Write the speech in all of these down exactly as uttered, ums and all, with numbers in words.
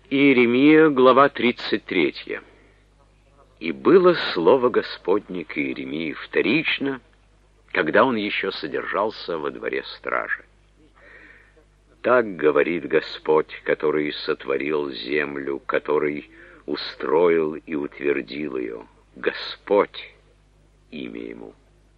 Иеремия, глава тридцать третья. «И было слово Господне к Иеремии вторично, когда он еще содержался во дворе стражи. Так говорит Господь, который сотворил землю, который устроил и утвердил ее. Господь, имя ему.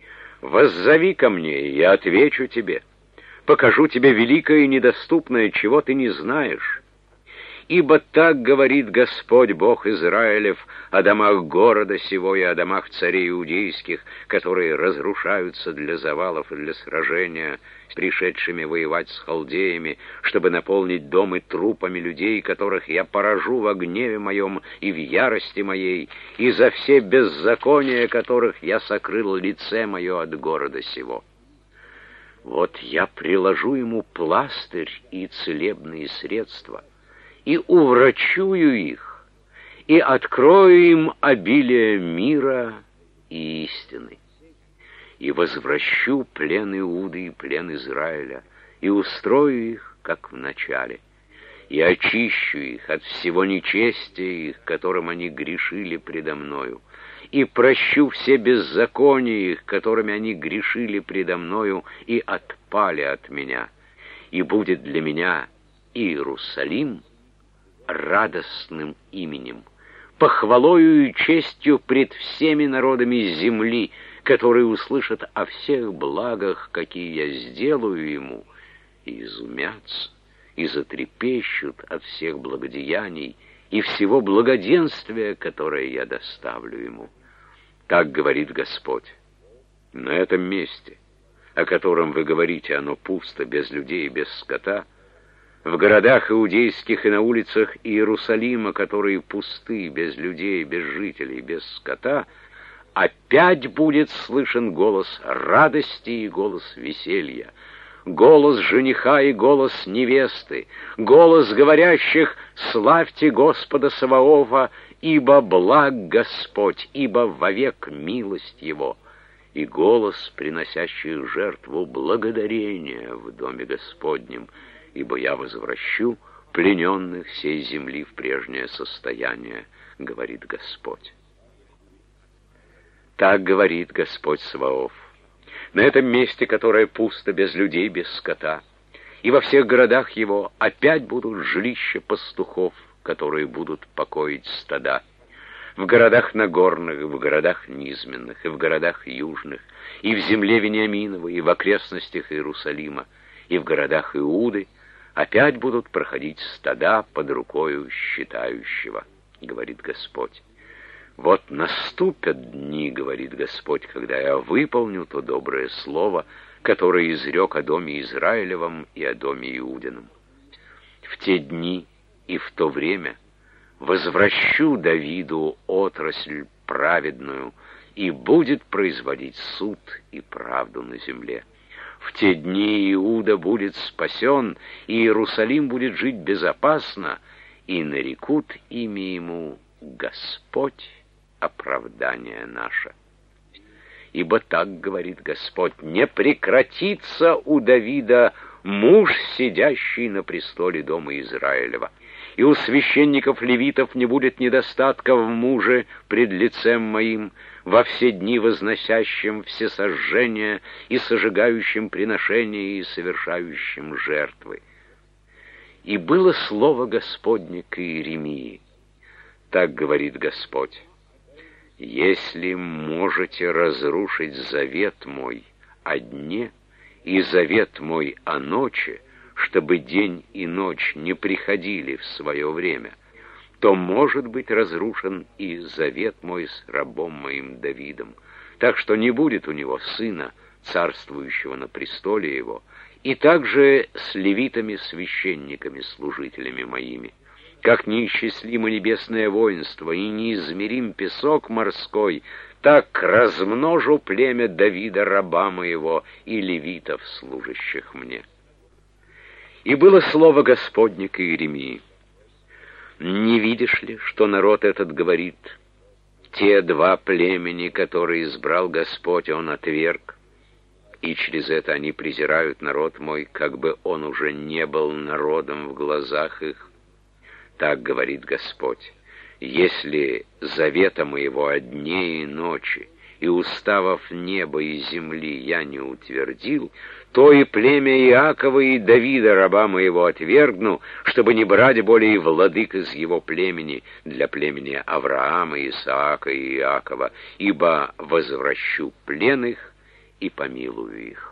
Воззови ко мне, и я отвечу тебе. Покажу тебе великое и недоступное, чего ты не знаешь. Ибо так говорит Господь, Бог Израилев, о домах города сего и о домах царей иудейских, которые разрушаются для завалов и для сражения с пришедшими воевать с халдеями, чтобы наполнить дома трупами людей, которых я поражу во гневе моем и в ярости моей, и за все беззакония, которых я сокрыл лице мое от города сего. Вот я приложу ему пластырь и целебные средства, и уврачую их, и открою им обилие мира и истины, и возвращу плен Иуды и плен Израиля, и устрою их, как в начале, и очищу их от всего нечестия их, которым они грешили предо мною, и прощу все беззакония их, которыми они грешили предо мною и отпали от меня, и будет для меня Иерусалим радостным именем, похвалою и честью пред всеми народами земли, которые услышат о всех благах, какие я сделаю ему, и изумятся, и затрепещут от всех благодеяний и всего благоденствия, которое я доставлю ему. Так говорит Господь. На этом месте, о котором вы говорите, оно пусто, без людей и без скота, в городах иудейских и на улицах Иерусалима, которые пусты, без людей, без жителей, без скота, опять будет слышен голос радости и голос веселья, голос жениха и голос невесты, голос говорящих «Славьте Господа Саваофа, ибо благ Господь, ибо вовек милость Его», и голос, приносящий жертву благодарения в доме Господнем, ибо я возвращу плененных сей земли в прежнее состояние, говорит Господь. Так говорит Господь Саваоф. На этом месте, которое пусто, без людей, без скота, и во всех городах его опять будут жилища пастухов, которые будут покоить стада. В городах Нагорных, в городах Низменных, и в городах Южных, и в земле Вениаминовой, и в окрестностях Иерусалима, и в городах Иуды опять будут проходить стада под рукою считающего, говорит Господь. Вот наступят дни, говорит Господь, когда я выполню то доброе слово, которое изрек о доме Израилевом и о доме Иудином. В те дни и в то время возвращу Давиду отрасль праведную, и будет производить суд и правду на земле. В те дни Иуда будет спасен, и Иерусалим будет жить безопасно, и нарекут имя ему Господь, оправдание наше. Ибо так говорит Господь: не прекратится у Давида муж, сидящий на престоле дома Израилева, и у священников-левитов не будет недостатка в муже пред лицем моим, во все дни возносящим всесожжения и сожигающим приношения и совершающим жертвы. И было слово Господне к Иеремии. Так говорит Господь: если можете разрушить завет мой о дне и завет мой о ночи, чтобы день и ночь не приходили в свое время, то может быть разрушен и завет мой с рабом моим Давидом, так что не будет у него сына, царствующего на престоле его, и также с левитами-священниками, служителями моими. Как неисчислимо небесное воинство и неизмерим песок морской, так размножу племя Давида, раба моего, и левитов, служащих мне. И было слово Господне к Иеремии. Не видишь ли, что народ этот говорит: те два племени, которые избрал Господь, он отверг, и через это они презирают народ мой, как бы он уже не был народом в глазах их. Так говорит Господь: если завета моего о дне и ночи и уставов неба и земли я не утвердил, то и племя Иакова и Давида, раба моего, отвергну, чтобы не брать более владык из его племени для племени Авраама, Исаака и Иакова, ибо возвращу плен их и помилую их.